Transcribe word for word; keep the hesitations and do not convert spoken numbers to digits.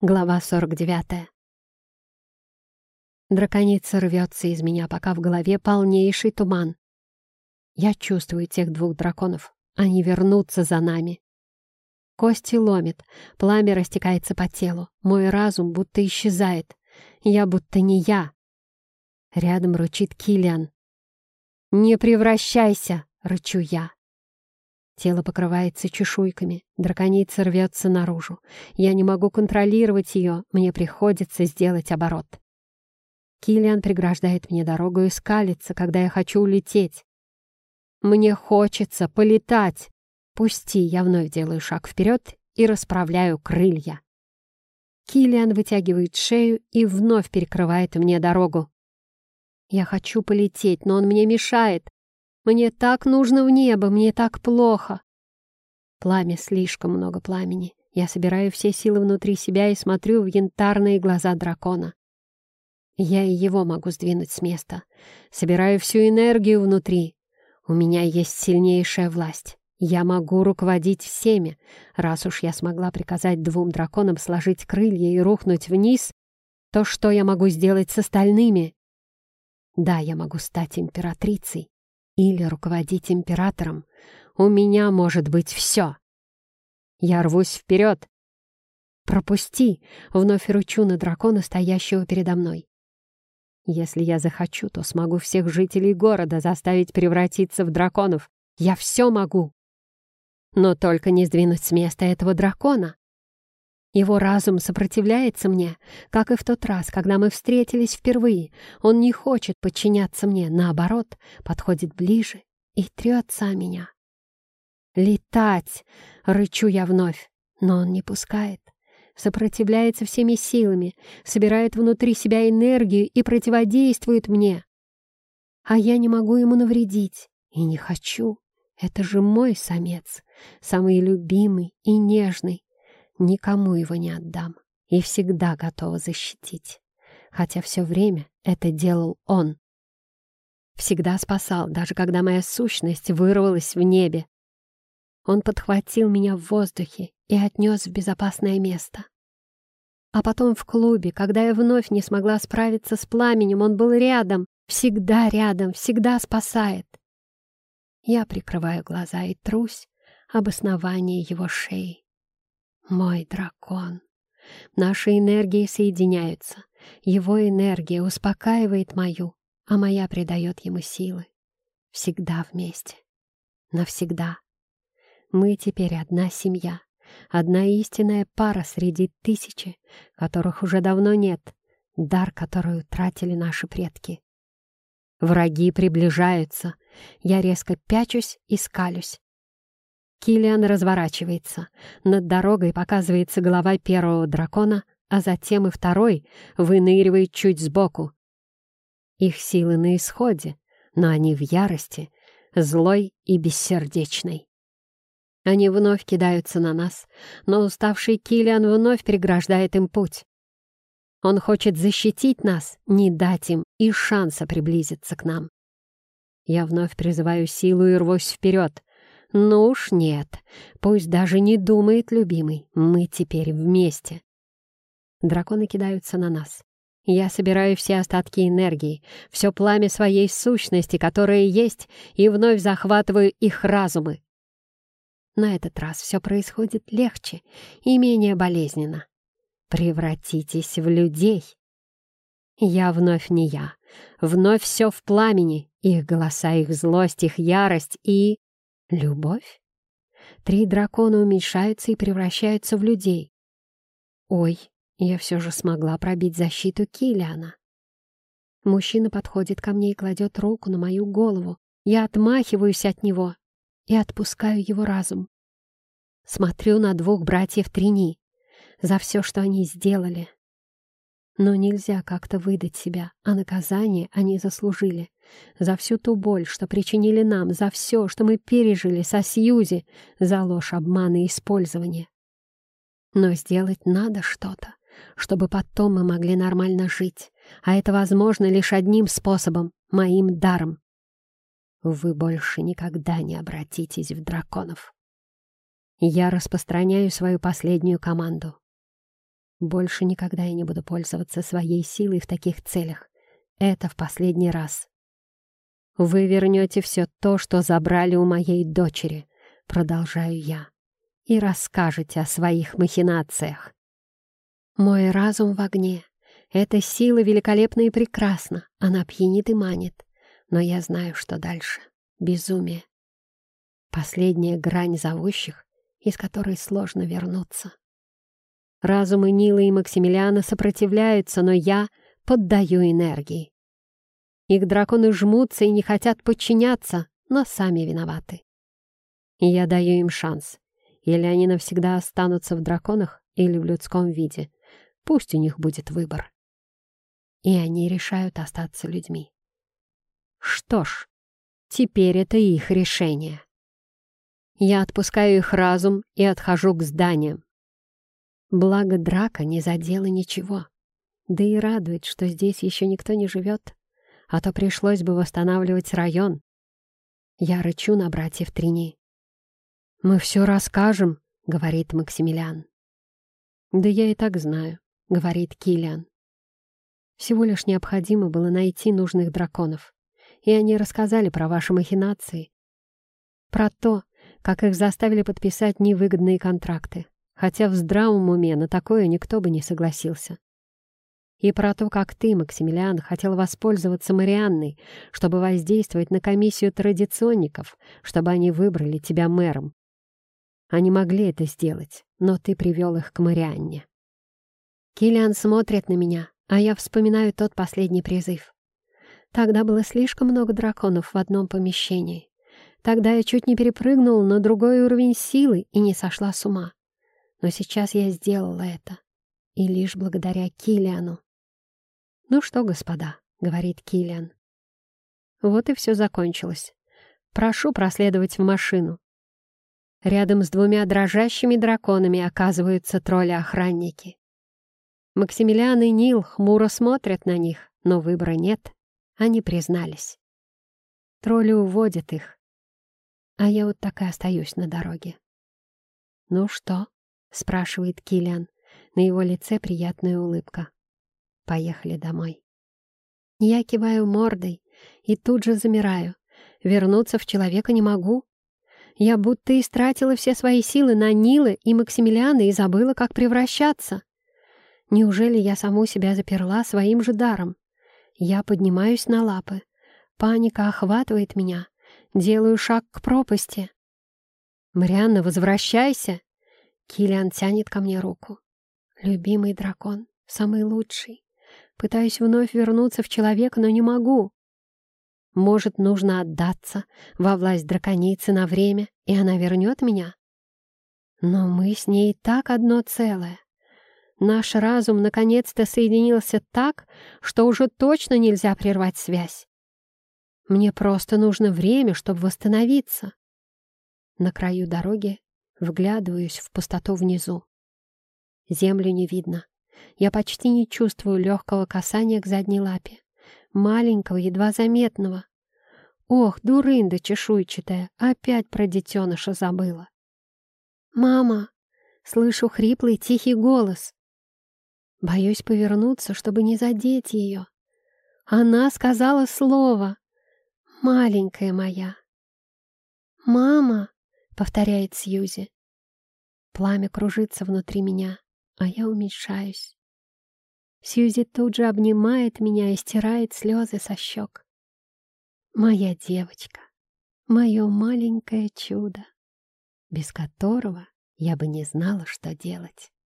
Глава сорок девятая. Драконица рвется из меня, пока в голове полнейший туман. Я чувствую тех двух драконов. Они вернутся за нами. Кости ломит, пламя растекается по телу. Мой разум будто исчезает. Я будто не я. Рядом рычит Киллиан. «Не превращайся!» — рычу я. Тело покрывается чешуйками, драконица рвется наружу. Я не могу контролировать ее, мне приходится сделать оборот. Киллиан преграждает мне дорогу и скалится, когда я хочу улететь. Мне хочется полетать. Пусти, я вновь делаю шаг вперед и расправляю крылья. Киллиан вытягивает шею и вновь перекрывает мне дорогу. Я хочу полететь, но он мне мешает. Мне так нужно в небо, мне так плохо. Пламя, слишком много пламени. Я собираю все силы внутри себя и смотрю в янтарные глаза дракона. Я и его могу сдвинуть с места. Собираю всю энергию внутри. У меня есть сильнейшая власть. Я могу руководить всеми. Раз уж я смогла приказать двум драконам сложить крылья и рухнуть вниз, то что я могу сделать с остальными? Да, я могу стать императрицей. Или руководить императором. У меня может быть все. Я рвусь вперед. Пропусти! Вновь рычу на дракона, стоящего передо мной. Если я захочу, то смогу всех жителей города заставить превратиться в драконов. Я все могу. Но только не сдвинуть с места этого дракона. Его разум сопротивляется мне, как и в тот раз, когда мы встретились впервые. Он не хочет подчиняться мне, наоборот, подходит ближе и трется о меня. «Летать!» — рычу я вновь, но он не пускает. Сопротивляется всеми силами, собирает внутри себя энергию и противодействует мне. А я не могу ему навредить и не хочу. Это же мой самец, самый любимый и нежный. Никому его не отдам и всегда готова защитить. Хотя все время это делал он. Всегда спасал, даже когда моя сущность вырвалась в небе. Он подхватил меня в воздухе и отнес в безопасное место. А потом в клубе, когда я вновь не смогла справиться с пламенем, он был рядом, всегда рядом, всегда спасает. Я прикрываю глаза и трусь об основании его шеи. Мой дракон. Наши энергии соединяются. Его энергия успокаивает мою, а моя придает ему силы. Всегда вместе. Навсегда. Мы теперь одна семья, одна истинная пара среди тысячи, которых уже давно нет, дар, который утратили наши предки. Враги приближаются. Я резко пячусь и скалюсь. Киллиан разворачивается. Над дорогой показывается голова первого дракона, а затем и второй выныривает чуть сбоку. Их силы на исходе, но они в ярости, злой и бессердечной. Они вновь кидаются на нас, но уставший Киллиан вновь преграждает им путь. Он хочет защитить нас, не дать им и шанса приблизиться к нам. Я вновь призываю силу и рвусь вперед. Ну уж нет, пусть даже не думает любимый, мы теперь вместе. Драконы кидаются на нас. Я собираю все остатки энергии, все пламя своей сущности, которое есть, и вновь захватываю их разумы. На этот раз все происходит легче и менее болезненно. Превратитесь в людей. Я вновь не я, вновь все в пламени, их голоса, их злость, их ярость и... любовь? Три дракона уменьшаются и превращаются в людей. Ой, я все же смогла пробить защиту Киллиана. Мужчина подходит ко мне и кладет руку на мою голову. Я отмахиваюсь от него и отпускаю его разум. Смотрю на двух братьев Трини, за все, что они сделали. Но нельзя как-то выдать себя, а наказание они заслужили. За всю ту боль, что причинили нам, за все, что мы пережили со Сьюзи, за ложь, обман и использование. Но сделать надо что-то, чтобы потом мы могли нормально жить, а это возможно лишь одним способом — моим даром. Вы больше никогда не обратитесь в драконов. Я распространяю свою последнюю команду. Больше никогда я не буду пользоваться своей силой в таких целях. Это в последний раз. Вы вернете все то, что забрали у моей дочери, продолжаю я, и расскажете о своих махинациях. Мой разум в огне. Эта сила великолепна и прекрасна. Она пьянит и манит. Но я знаю, что дальше. Безумие. Последняя грань зовущих, из которой сложно вернуться. Разумы Нилы и Максимилиана сопротивляются, но я поддаю энергии. Их драконы жмутся и не хотят подчиняться, но сами виноваты. И я даю им шанс. Или они навсегда останутся в драконах, или в людском виде. Пусть у них будет выбор. И они решают остаться людьми. Что ж, теперь это их решение. Я отпускаю их разум и отхожу к зданиям. Благо драка не задела ничего. Да и радует, что здесь еще никто не живет, а то пришлось бы восстанавливать район. Я рычу на братьев Трини. «Мы все расскажем», — говорит Максимилиан. «Да я и так знаю», — говорит Киллиан. «Всего лишь необходимо было найти нужных драконов, и они рассказали про ваши махинации, про то, как их заставили подписать невыгодные контракты, хотя в здравом уме на такое никто бы не согласился. И про то, как ты, Максимилиан, хотел воспользоваться Марианной, чтобы воздействовать на комиссию традиционников, чтобы они выбрали тебя мэром. Они могли это сделать, но ты привел их к Марианне». Киллиан смотрит на меня, а я вспоминаю тот последний призыв. Тогда было слишком много драконов в одном помещении. Тогда я чуть не перепрыгнула на другой уровень силы и не сошла с ума. Но сейчас я сделала это. И лишь благодаря Киллиану. «Ну что, господа», — говорит Киллиан. «Вот и все закончилось. Прошу проследовать в машину». Рядом с двумя дрожащими драконами оказываются тролли-охранники. Максимилиан и Нил хмуро смотрят на них, но выбора нет. Они признались. Тролли уводят их. А я вот так и остаюсь на дороге. «Ну что?» — спрашивает Киллиан. На его лице приятная улыбка. «Поехали домой». Я киваю мордой и тут же замираю. Вернуться в человека не могу. Я будто истратила все свои силы на Нила и Максимилиана и забыла, как превращаться. Неужели я саму себя заперла своим же даром? Я поднимаюсь на лапы. Паника охватывает меня. Делаю шаг к пропасти. «Марианна, возвращайся!» Киллиан тянет ко мне руку. Любимый дракон, самый лучший. Пытаюсь вновь вернуться в человека, но не могу. Может, нужно отдаться во власть драконицы на время, и она вернет меня? Но мы с ней так одно целое. Наш разум наконец-то соединился так, что уже точно нельзя прервать связь. Мне просто нужно время, чтобы восстановиться. На краю дороги вглядываюсь в пустоту внизу. Землю не видно. Я почти не чувствую легкого касания к задней лапе. Маленького, едва заметного. Ох, дурында чешуйчатая, опять про детеныша забыла. «Мама!» — слышу хриплый тихий голос. Боюсь повернуться, чтобы не задеть ее. Она сказала слово. «Маленькая моя». «Мама!» — повторяет Сьюзи. Пламя кружится внутри меня, а я уменьшаюсь. Сьюзи тут же обнимает меня и стирает слезы со щек. Моя девочка, мое маленькое чудо, без которого я бы не знала, что делать.